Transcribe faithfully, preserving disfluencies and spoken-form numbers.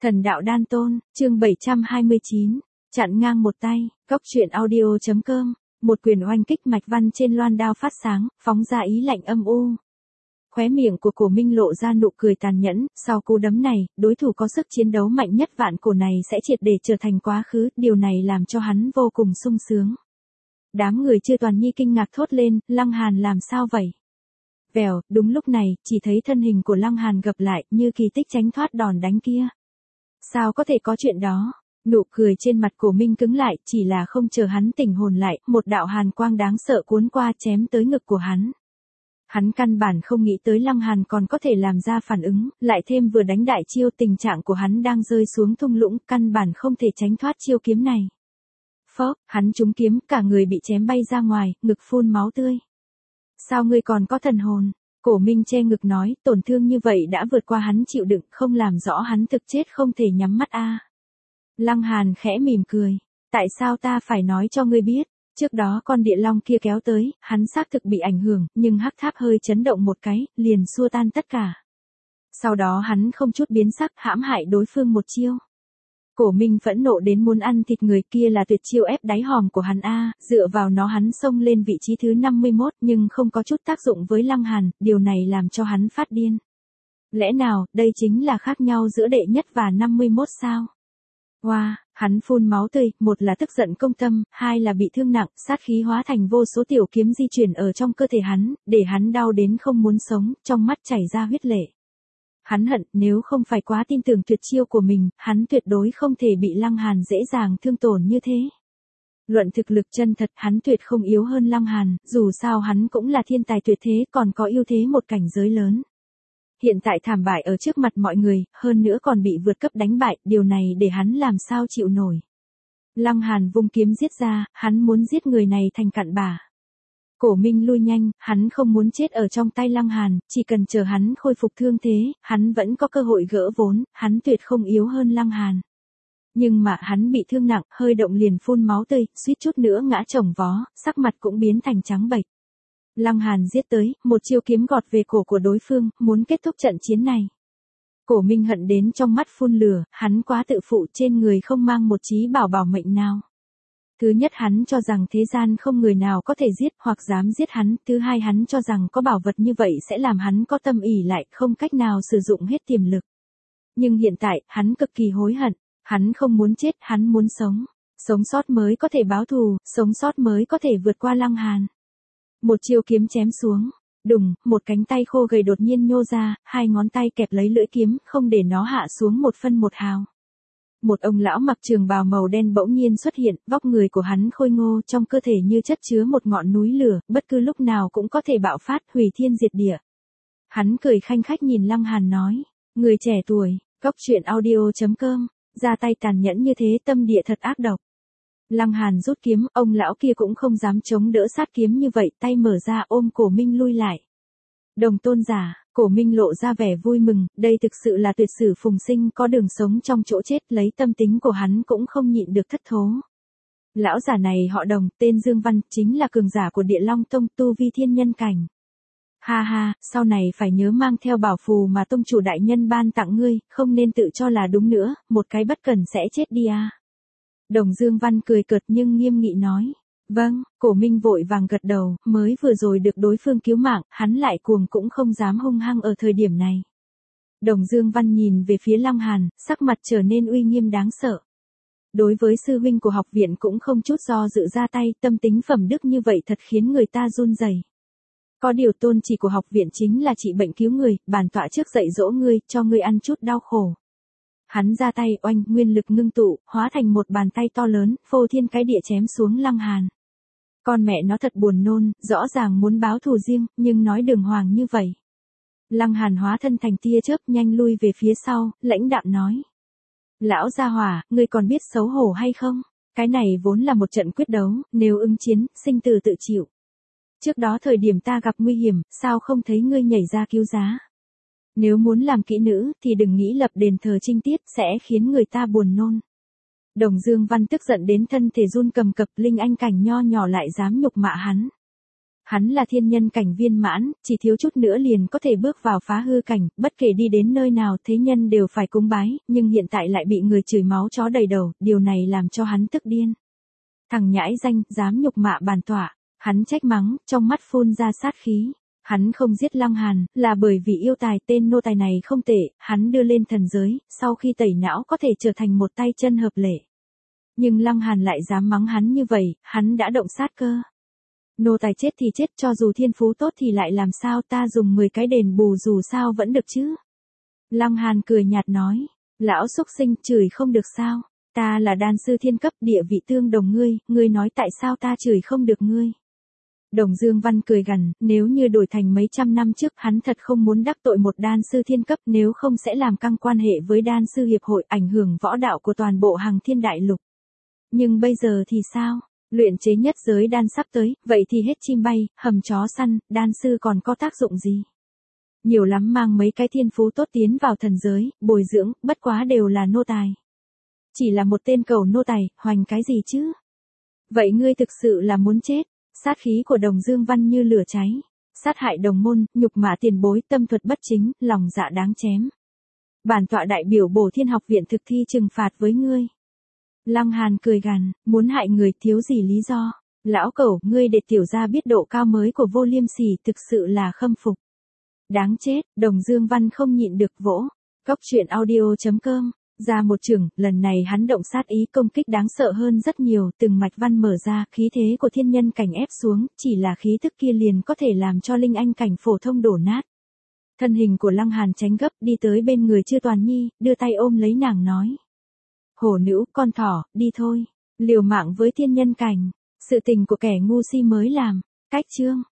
Thần đạo đan tôn, chương bảy trăm hai mươi chín, chặn ngang một tay, góc truyện audio.com, một quyền oanh kích mạch văn trên loan đao phát sáng, phóng ra ý lạnh âm u. Khóe miệng của Cổ Minh lộ ra nụ cười tàn nhẫn, sau cú đấm này, đối thủ có sức chiến đấu mạnh nhất vạn cổ này sẽ triệt để trở thành quá khứ, điều này làm cho hắn vô cùng sung sướng. Đám người Chư Toàn Nhi kinh ngạc thốt lên, Lăng Hàn làm sao vậy? Vèo, đúng lúc này, chỉ thấy thân hình của Lăng Hàn gập lại, như kỳ tích tránh thoát đòn đánh kia. Sao có thể có chuyện đó? Nụ cười trên mặt Cổ Minh cứng lại, chỉ là không chờ hắn tỉnh hồn lại, một đạo hàn quang đáng sợ cuốn qua chém tới ngực của hắn. Hắn căn bản không nghĩ tới Lăng Hàn còn có thể làm ra phản ứng, lại thêm vừa đánh đại chiêu, tình trạng của hắn đang rơi xuống thung lũng, căn bản không thể tránh thoát chiêu kiếm này. Phốc, hắn trúng kiếm, cả người bị chém bay ra ngoài, ngực phun máu tươi. Sao ngươi còn có thần hồn? Cổ Minh che ngực nói, tổn thương như vậy đã vượt qua hắn chịu đựng, không làm rõ hắn thực chết không thể nhắm mắt a. À. Lăng Hàn khẽ mỉm cười, tại sao ta phải nói cho ngươi biết? Trước đó con địa long kia kéo tới, hắn xác thực bị ảnh hưởng, nhưng hắc tháp hơi chấn động một cái, liền xua tan tất cả. Sau đó hắn không chút biến sắc, hãm hại đối phương một chiêu. Cổ Minh phẫn nộ đến muốn ăn thịt người, kia là tuyệt chiêu ép đáy hòm của hắn a, dựa vào nó hắn xông lên vị trí thứ năm mươi mốt nhưng không có chút tác dụng với Lăng Hàn, điều này làm cho hắn phát điên. Lẽ nào, đây chính là khác nhau giữa đệ nhất và năm mươi mốt sao? Wow, hắn phun máu tươi, một là tức giận công tâm, hai là bị thương nặng, sát khí hóa thành vô số tiểu kiếm di chuyển ở trong cơ thể hắn, để hắn đau đến không muốn sống, trong mắt chảy ra huyết lệ. Hắn hận, nếu không phải quá tin tưởng tuyệt chiêu của mình, hắn tuyệt đối không thể bị Lăng Hàn dễ dàng thương tổn như thế. Luận thực lực chân thật, hắn tuyệt không yếu hơn Lăng Hàn, dù sao hắn cũng là thiên tài tuyệt thế, còn có ưu thế một cảnh giới lớn. Hiện tại thảm bại ở trước mặt mọi người, hơn nữa còn bị vượt cấp đánh bại, điều này để hắn làm sao chịu nổi. Lăng Hàn vung kiếm giết ra, hắn muốn giết người này thành cặn bã. Cổ Minh lui nhanh, hắn không muốn chết ở trong tay Lăng Hàn, chỉ cần chờ hắn khôi phục thương thế, hắn vẫn có cơ hội gỡ vốn, hắn tuyệt không yếu hơn Lăng Hàn. Nhưng mà hắn bị thương nặng, hơi động liền phun máu tươi, suýt chút nữa ngã chồng vó, sắc mặt cũng biến thành trắng bệch. Lăng Hàn giết tới, một chiêu kiếm gọt về cổ của đối phương, muốn kết thúc trận chiến này. Cổ Minh hận đến trong mắt phun lửa, hắn quá tự phụ, trên người không mang một chí bảo bảo mệnh nào. Thứ nhất, hắn cho rằng thế gian không người nào có thể giết hoặc dám giết hắn, thứ hai, hắn cho rằng có bảo vật như vậy sẽ làm hắn có tâm ỷ lại, không cách nào sử dụng hết tiềm lực. Nhưng hiện tại, hắn cực kỳ hối hận, hắn không muốn chết, hắn muốn sống. Sống sót mới có thể báo thù, sống sót mới có thể vượt qua Lăng Hàn. Một chiêu kiếm chém xuống, đùng, một cánh tay khô gầy đột nhiên nhô ra, hai ngón tay kẹp lấy lưỡi kiếm, không để nó hạ xuống một phân một hào. Một ông lão mặc trường bào màu đen bỗng nhiên xuất hiện, vóc người của hắn khôi ngô, trong cơ thể như chất chứa một ngọn núi lửa, bất cứ lúc nào cũng có thể bạo phát, hủy thiên diệt địa. Hắn cười khanh khách nhìn Lăng Hàn nói, người trẻ tuổi, góc truyện audio.com, ra tay tàn nhẫn như thế, tâm địa thật ác độc. Lăng Hàn rút kiếm, ông lão kia cũng không dám chống đỡ sát kiếm như vậy, tay mở ra ôm Cổ Minh lui lại. Đồng tôn giả, Cổ Minh lộ ra vẻ vui mừng, đây thực sự là tuyệt sử phùng sinh, có đường sống trong chỗ chết, lấy tâm tính của hắn cũng không nhịn được thất thố. Lão giả này họ Đồng, tên Dương Văn, chính là cường giả của Địa Long Tông, tu vi thiên nhân cảnh. Ha ha, sau này phải nhớ mang theo bảo phù mà tông chủ đại nhân ban tặng ngươi, không nên tự cho là đúng nữa, một cái bất cẩn sẽ chết đi à. Đồng Dương Văn cười cợt nhưng nghiêm nghị nói, vâng. Cổ Minh vội vàng gật đầu, mới vừa rồi được đối phương cứu mạng, hắn lại cuồng cũng không dám hung hăng ở thời điểm này. Đồng Dương Văn nhìn về phía Lăng Hàn, sắc mặt trở nên uy nghiêm đáng sợ. Đối với sư huynh của học viện cũng không chút do dự ra tay, tâm tính phẩm đức như vậy thật khiến người ta run rẩy. Có điều tôn chỉ của học viện chính là trị bệnh cứu người, bản tọa trước dạy dỗ ngươi, cho ngươi ăn chút đau khổ. Hắn ra tay oanh, nguyên lực ngưng tụ, hóa thành một bàn tay to lớn, phô thiên cái địa chém xuống Lăng Hàn. Con mẹ nó thật buồn nôn, rõ ràng muốn báo thù riêng, nhưng nói đường hoàng như vậy. Lăng Hàn hóa thân thành tia chớp nhanh lui về phía sau, lãnh đạm nói. Lão gia hỏa, ngươi còn biết xấu hổ hay không? Cái này vốn là một trận quyết đấu, nếu ứng chiến, sinh tử tự chịu. Trước đó thời điểm ta gặp nguy hiểm, sao không thấy ngươi nhảy ra cứu giá? Nếu muốn làm kỹ nữ, thì đừng nghĩ lập đền thờ trinh tiết, sẽ khiến người ta buồn nôn. Đồng Dương Văn tức giận đến thân thể run cầm cập, linh anh cảnh nho nhỏ lại dám nhục mạ hắn. Hắn là thiên nhân cảnh viên mãn, chỉ thiếu chút nữa liền có thể bước vào phá hư cảnh, bất kể đi đến nơi nào thế nhân đều phải cúng bái, nhưng hiện tại lại bị người chửi máu chó đầy đầu, điều này làm cho hắn tức điên. Thằng nhãi danh, dám nhục mạ bản tọa, hắn trách mắng, trong mắt phun ra sát khí. Hắn không giết Lăng Hàn, là bởi vì yêu tài tên nô tài này không tệ, hắn đưa lên thần giới, sau khi tẩy não có thể trở thành một tay chân hợp lệ. Nhưng Lăng Hàn lại dám mắng hắn như vậy, hắn đã động sát cơ. Nô tài chết thì chết, cho dù thiên phú tốt thì lại làm sao, ta dùng mười cái đền bù dù sao vẫn được chứ. Lăng Hàn cười nhạt nói, lão xúc sinh, chửi không được sao, ta là đan sư thiên cấp, địa vị tương đồng ngươi, ngươi nói tại sao ta chửi không được ngươi. Đồng Dương Văn cười gằn, nếu như đổi thành mấy trăm năm trước hắn thật không muốn đắc tội một đan sư thiên cấp, nếu không sẽ làm căng quan hệ với đan sư hiệp hội, ảnh hưởng võ đạo của toàn bộ Hằng Thiên Đại Lục. Nhưng bây giờ thì sao? Luyện chế nhất giới đan sắp tới, vậy thì hết chim bay, hầm chó săn, đan sư còn có tác dụng gì? Nhiều lắm mang mấy cái thiên phú tốt tiến vào thần giới, bồi dưỡng, bất quá đều là nô tài. Chỉ là một tên cầu nô tài, hoành cái gì chứ? Vậy ngươi thực sự là muốn chết? Sát khí của Đồng Dương Văn như lửa cháy. Sát hại đồng môn, nhục mạ tiền bối, tâm thuật bất chính, lòng dạ đáng chém. Bản tọa đại biểu Bổ Thiên Học viện thực thi trừng phạt với ngươi. Lăng Hàn cười gằn, muốn hại người thiếu gì lý do. Lão cẩu, ngươi để tiểu gia biết độ cao mới của Vô Liêm Sỉ, thực sự là khâm phục. Đáng chết, Đồng Dương Văn không nhịn được vỗ. Cóc truyện audio chấm com. Ra một chưởng, lần này hắn động sát ý, công kích đáng sợ hơn rất nhiều, từng mạch văn mở ra, khí thế của thiên nhân cảnh ép xuống, chỉ là khí tức kia liền có thể làm cho linh anh cảnh phổ thông đổ nát. Thân hình của Lăng Hàn tránh gấp, đi tới bên người Chư Toàn Nhi, đưa tay ôm lấy nàng nói. Hổ nữ, con thỏ, đi thôi, liều mạng với thiên nhân cảnh, sự tình của kẻ ngu si mới làm. Cách chương